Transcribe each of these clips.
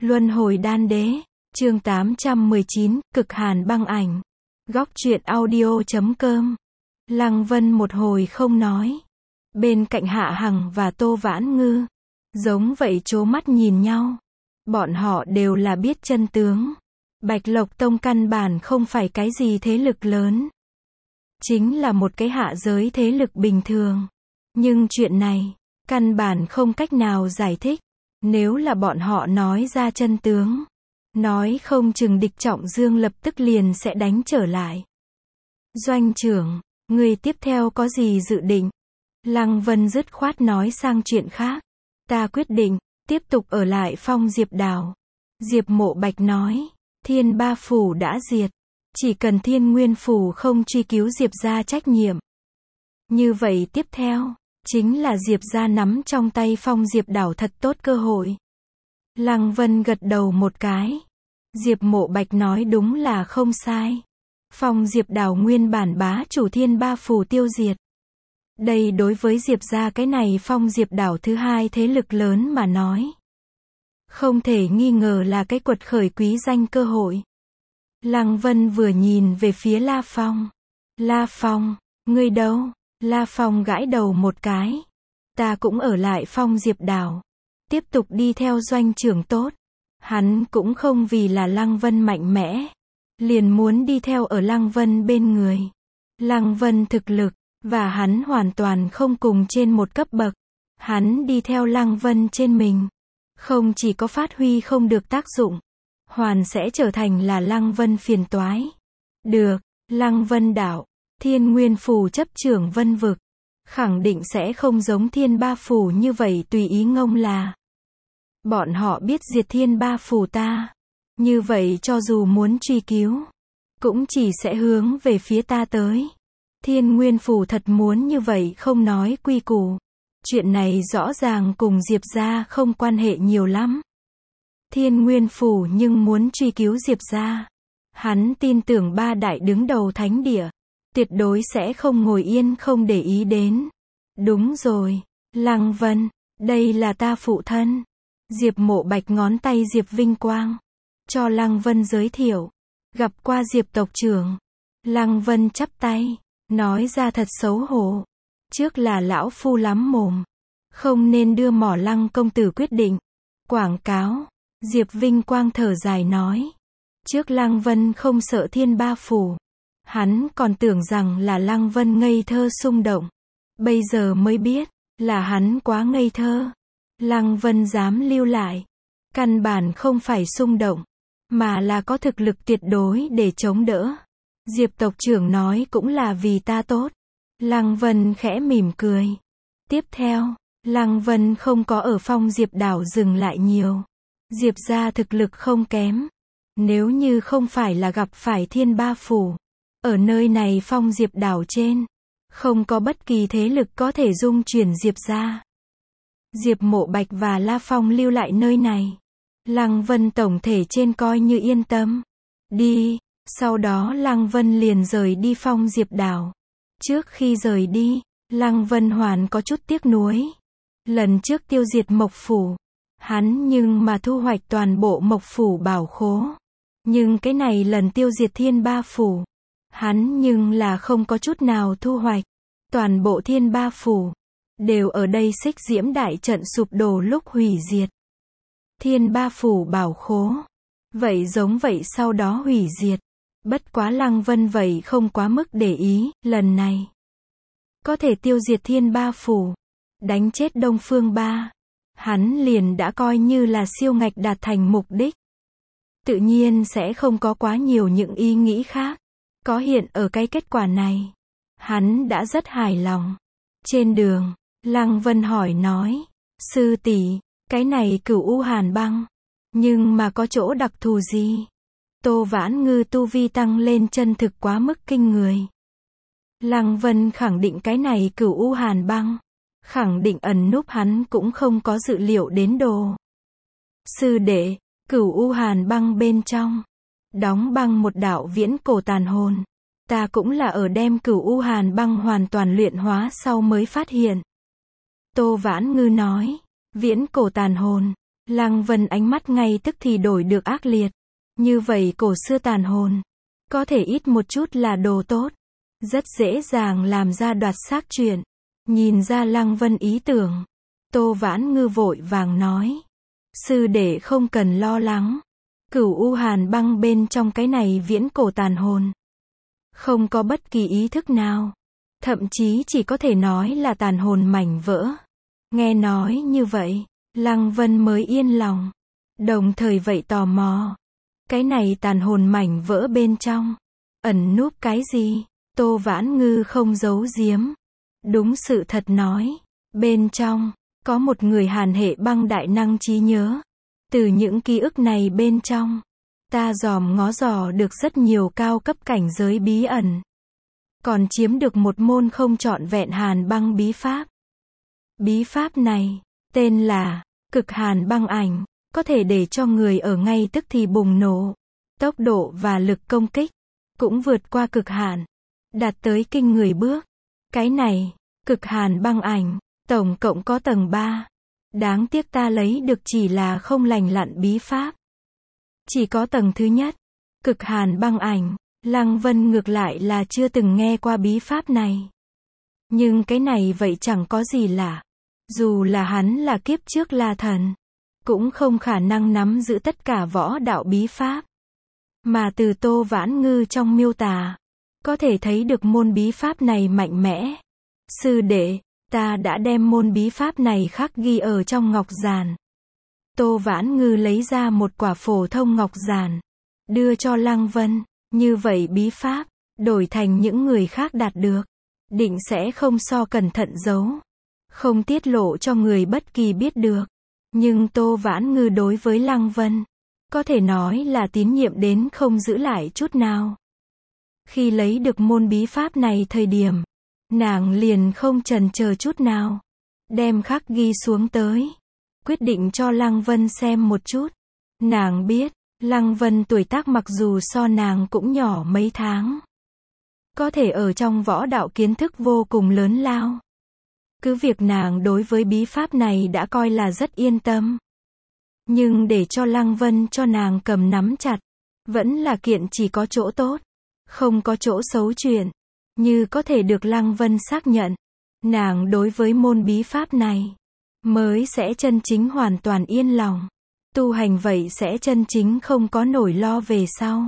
Luân hồi đan đế, chương 819, cực hàn băng ảnh. Góc truyện audio.com. Lăng Vân một hồi không nói. Bên cạnh Hạ Hằng và Tô Vãn Ngư, giống vậy trố mắt nhìn nhau. Bọn họ đều là biết chân tướng. Bạch Lộc Tông căn bản không phải cái gì thế lực lớn. Chính là một cái hạ giới thế lực bình thường. Nhưng chuyện này, căn bản không cách nào giải thích. Nếu là bọn họ nói ra chân tướng, nói không chừng địch Trọng Dương lập tức liền sẽ đánh trở lại. Doanh trưởng, người tiếp theo có gì dự định? Lăng Vân dứt khoát nói sang chuyện khác. Ta quyết định, tiếp tục ở lại Phong Diệp Đảo. Diệp Mộ Bạch nói, Thiên Ba Phủ đã diệt. Chỉ cần Thiên Nguyên Phủ không truy cứu Diệp gia trách nhiệm. Như vậy tiếp theo, chính là Diệp gia nắm trong tay Phong Diệp Đảo thật tốt cơ hội. Lăng Vân gật đầu một cái. Diệp Mộ Bạch nói đúng là không sai. Phong Diệp Đảo nguyên bản bá chủ Thiên Ba Phủ tiêu diệt. Đây đối với Diệp gia cái này Phong Diệp Đảo thứ hai thế lực lớn mà nói, không thể nghi ngờ là cái quật khởi quý danh cơ hội. Lăng Vân vừa nhìn về phía La Phong. La Phong, ngươi đâu? La Phong gãi đầu một cái. Ta cũng ở lại Phong Diệp Đảo. Tiếp tục đi theo doanh trưởng tốt. Hắn cũng không vì là Lăng Vân mạnh mẽ. Liền muốn đi theo ở Lăng Vân bên người. Lăng Vân thực lực, và hắn hoàn toàn không cùng trên một cấp bậc. Hắn đi theo Lăng Vân trên mình. Không chỉ có phát huy không được tác dụng. Hoàn sẽ trở thành là Lăng Vân phiền toái. Được, Lăng Vân Đảo. Thiên Nguyên Phủ chấp trưởng Vân Vực, khẳng định sẽ không giống Thiên Ba Phủ như vậy tùy ý ngông là. Bọn họ biết diệt Thiên Ba Phủ ta. Như vậy cho dù muốn truy cứu, cũng chỉ sẽ hướng về phía ta tới. Thiên Nguyên Phủ thật muốn như vậy không nói quy củ. Chuyện này rõ ràng cùng Diệp gia không quan hệ nhiều lắm. Thiên Nguyên Phủ nhưng muốn truy cứu Diệp gia. Hắn tin tưởng ba đại đứng đầu thánh địa. Tuyệt đối sẽ không ngồi yên không để ý đến. Đúng rồi, Lăng Vân, đây là ta phụ thân. Diệp Mộ Bạch ngón tay Diệp Vinh Quang, cho Lăng Vân giới thiệu. Gặp qua Diệp tộc trưởng. Lăng Vân chắp tay, nói ra thật xấu hổ. Trước là lão phu lắm mồm. Không nên đưa mỏ Lăng công tử quyết định. Quảng cáo. Diệp Vinh Quang thở dài nói. Trước Lăng Vân không sợ Thiên Ba Phủ. Hắn còn tưởng rằng là Lăng Vân ngây thơ xung động. Bây giờ mới biết, là hắn quá ngây thơ. Lăng Vân dám lưu lại. Căn bản không phải xung động, mà là có thực lực tuyệt đối để chống đỡ. Diệp tộc trưởng nói cũng là vì ta tốt. Lăng Vân khẽ mỉm cười. Tiếp theo, Lăng Vân không có ở Phong Diệp Đảo dừng lại nhiều. Diệp gia thực lực không kém. Nếu như không phải là gặp phải Thiên Ba Phủ, ở nơi này Phong Diệp Đảo trên, không có bất kỳ thế lực có thể dung chuyển Diệp gia. Diệp Mộ Bạch và La Phong lưu lại nơi này. Lăng Vân tổng thể trên coi như yên tâm. Đi, sau đó Lăng Vân liền rời đi Phong Diệp Đảo. Trước khi rời đi, Lăng Vân hoàn có chút tiếc nuối. Lần trước tiêu diệt Mộc Phủ, hắn nhưng mà thu hoạch toàn bộ Mộc Phủ bảo khố. Nhưng cái này lần tiêu diệt Thiên Ba Phủ, hắn nhưng là không có chút nào thu hoạch. Toàn bộ Thiên Ba Phủ đều ở đây Xích Diễm đại trận sụp đổ lúc hủy diệt. Thiên Ba Phủ bảo khố, vậy giống vậy sau đó hủy diệt. Bất quá Lăng Vân vậy không quá mức để ý, lần này có thể tiêu diệt Thiên Ba Phủ, đánh chết Đông Phương Ba, hắn liền đã coi như là siêu ngạch đạt thành mục đích. Tự nhiên sẽ không có quá nhiều những ý nghĩ khác. Có hiện ở cái kết quả này, hắn đã rất hài lòng. Trên đường, Lăng Vân hỏi nói, sư tỷ, cái này Cửu U Hàn Băng, nhưng mà có chỗ đặc thù gì? Tô Vãn Ngư tu vi tăng lên chân thực quá mức kinh người. Lăng Vân khẳng định cái này Cửu U Hàn Băng, khẳng định ẩn núp hắn cũng không có dự liệu đến đồ. Sư đệ, Cửu U Hàn Băng bên trong đóng băng một đạo viễn cổ tàn hồn. Ta cũng là ở đem Cửu U Hàn Băng hoàn toàn luyện hóa sau mới phát hiện. Tô Vãn Ngư nói, viễn cổ tàn hồn, Lăng Vân ánh mắt ngay tức thì đổi được ác liệt. Như vậy cổ xưa tàn hồn. Có thể ít một chút là đồ tốt. Rất dễ dàng làm ra đoạt xác chuyện. Nhìn ra Lăng Vân ý tưởng. Tô Vãn Ngư vội vàng nói. Sư đệ không cần lo lắng. Cửu U Hàn băng bên trong cái này viễn cổ tàn hồn. Không có bất kỳ ý thức nào. Thậm chí chỉ có thể nói là tàn hồn mảnh vỡ. Nghe nói như vậy, Lăng Vân mới yên lòng. Đồng thời vậy tò mò. Cái này tàn hồn mảnh vỡ bên trong. Ẩn núp cái gì? Tô Vãn Ngư không giấu giếm. Đúng sự thật nói. Bên trong, có một người Hàn hệ băng đại năng trí nhớ. Từ những ký ức này bên trong, ta dòm ngó dò được rất nhiều cao cấp cảnh giới bí ẩn. Còn chiếm được một môn không trọn vẹn Hàn băng bí pháp. Bí pháp này, tên là Cực Hàn băng ảnh, có thể để cho người ở ngay tức thì bùng nổ. Tốc độ và lực công kích cũng vượt qua cực hạn, đạt tới kinh người bước. Cái này, Cực Hàn băng ảnh, tổng cộng có tầng 3. Đáng tiếc ta lấy được chỉ là không lành lặn bí pháp. Chỉ có tầng thứ nhất, Cực Hàn băng ảnh. Lăng Vân ngược lại là chưa từng nghe qua bí pháp này. Nhưng cái này vậy chẳng có gì lạ. Dù là hắn là kiếp trước là thần, cũng không khả năng nắm giữ tất cả võ đạo bí pháp. Mà từ Tô Vãn Ngư trong miêu tả, có thể thấy được môn bí pháp này mạnh mẽ. Sư đệ, ta đã đem môn bí pháp này khắc ghi ở trong ngọc giản. Tô Vãn Ngư lấy ra một quả phổ thông ngọc giản, đưa cho Lăng Vân. Như vậy bí pháp, đổi thành những người khác đạt được, định sẽ không so cẩn thận giấu, không tiết lộ cho người bất kỳ biết được. Nhưng Tô Vãn Ngư đối với Lăng Vân, có thể nói là tín nhiệm đến không giữ lại chút nào. Khi lấy được môn bí pháp này thời điểm, nàng liền không chần chờ chút nào, đem khắc ghi xuống tới, quyết định cho Lăng Vân xem một chút. Nàng biết, Lăng Vân tuổi tác mặc dù so nàng cũng nhỏ mấy tháng, có thể ở trong võ đạo kiến thức vô cùng lớn lao. Cứ việc nàng đối với bí pháp này đã coi là rất yên tâm. Nhưng để cho Lăng Vân cho nàng cầm nắm chặt, vẫn là kiện chỉ có chỗ tốt, không có chỗ xấu chuyện. Như có thể được Lăng Vân xác nhận, nàng đối với môn bí pháp này, mới sẽ chân chính hoàn toàn yên lòng. Tu hành vậy sẽ chân chính không có nỗi lo về sau.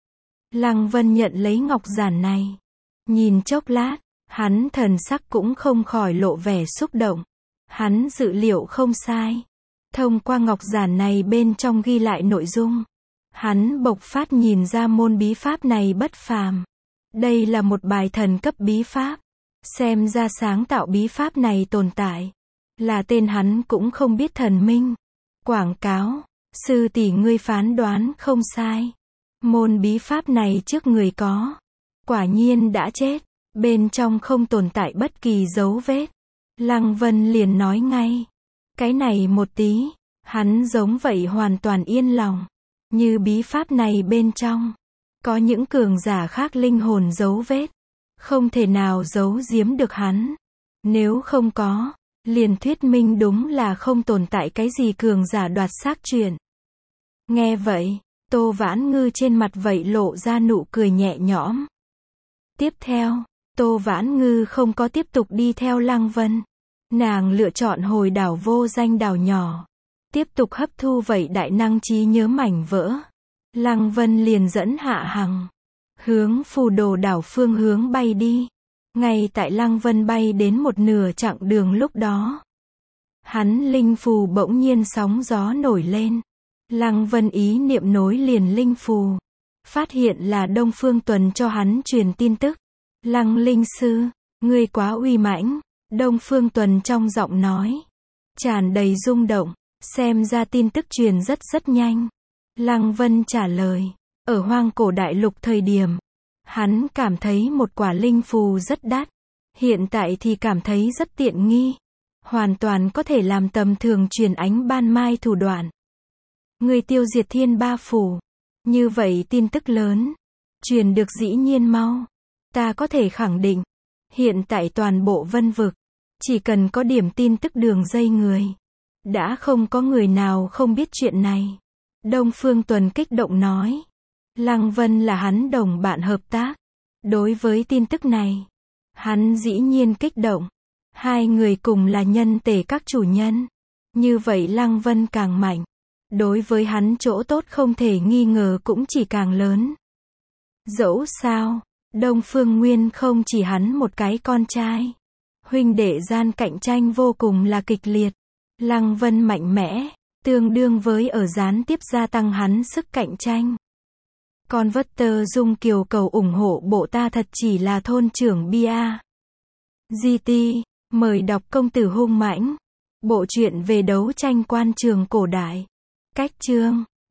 Lăng Vân nhận lấy ngọc giản này. Nhìn chốc lát, hắn thần sắc cũng không khỏi lộ vẻ xúc động. Hắn dự liệu không sai. Thông qua ngọc giản này bên trong ghi lại nội dung, hắn bộc phát nhìn ra môn bí pháp này bất phàm. Đây là một bài thần cấp bí pháp. Xem ra sáng tạo bí pháp này tồn tại, là tên hắn cũng không biết thần minh. Quảng cáo, sư tỷ ngươi phán đoán không sai. Môn bí pháp này trước người có, quả nhiên đã chết, bên trong không tồn tại bất kỳ dấu vết. Lăng Vân liền nói ngay, cái này một tí, hắn giống vậy hoàn toàn yên lòng. Như bí pháp này bên trong, có những cường giả khác linh hồn dấu vết, không thể nào giấu giếm được hắn. Nếu không có, liền thuyết minh đúng là không tồn tại cái gì cường giả đoạt xác chuyện. Nghe vậy, Tô Vãn Ngư trên mặt vậy lộ ra nụ cười nhẹ nhõm. Tiếp theo, Tô Vãn Ngư không có tiếp tục đi theo Lăng Vân. Nàng lựa chọn hồi đảo vô danh đảo nhỏ, tiếp tục hấp thu vậy đại năng trí nhớ mảnh vỡ. Lăng Vân liền dẫn Hạ Hằng, hướng Phù Đồ đảo phương hướng bay đi. Ngay tại Lăng Vân bay đến một nửa chặng đường lúc đó, hắn linh phù bỗng nhiên sóng gió nổi lên. Lăng Vân ý niệm nối liền linh phù, phát hiện là Đông Phương Tuần cho hắn truyền tin tức. Lăng linh sư, ngươi quá uy mãnh. Đông Phương Tuần trong giọng nói tràn đầy rung động, xem ra tin tức truyền rất nhanh. Lăng Vân trả lời, ở Hoang Cổ Đại Lục thời điểm, hắn cảm thấy một quả linh phù rất đắt, hiện tại thì cảm thấy rất tiện nghi, hoàn toàn có thể làm tầm thường truyền ánh ban mai thủ đoạn. Người tiêu diệt thiên ba phủ, như vậy tin tức lớn, truyền được dĩ nhiên mau. Ta có thể khẳng định, hiện tại toàn bộ Vân Vực, chỉ cần có điểm tin tức đường dây người, Đã không có người nào không biết chuyện này. Đông Phương Tuần kích động nói. Lăng Vân là hắn đồng bạn hợp tác. Đối với tin tức này, hắn dĩ nhiên kích động. Hai người cùng là nhân tể các chủ nhân. Như vậy Lăng Vân càng mạnh. Đối với hắn chỗ tốt không thể nghi ngờ cũng chỉ càng lớn. Dẫu sao, Đông Phương Nguyên không chỉ hắn một cái con trai. Huynh đệ gian cạnh tranh vô cùng là kịch liệt. Lăng Vân mạnh mẽ, tương đương với ở gián tiếp gia tăng hắn sức cạnh tranh. Con Vất Dung Kiều cầu ủng hộ bộ ta thật chỉ là thôn trưởng Bia. GT, mời đọc Công tử hung mãnh. Bộ truyện về đấu tranh quan trường cổ đại. Cách chương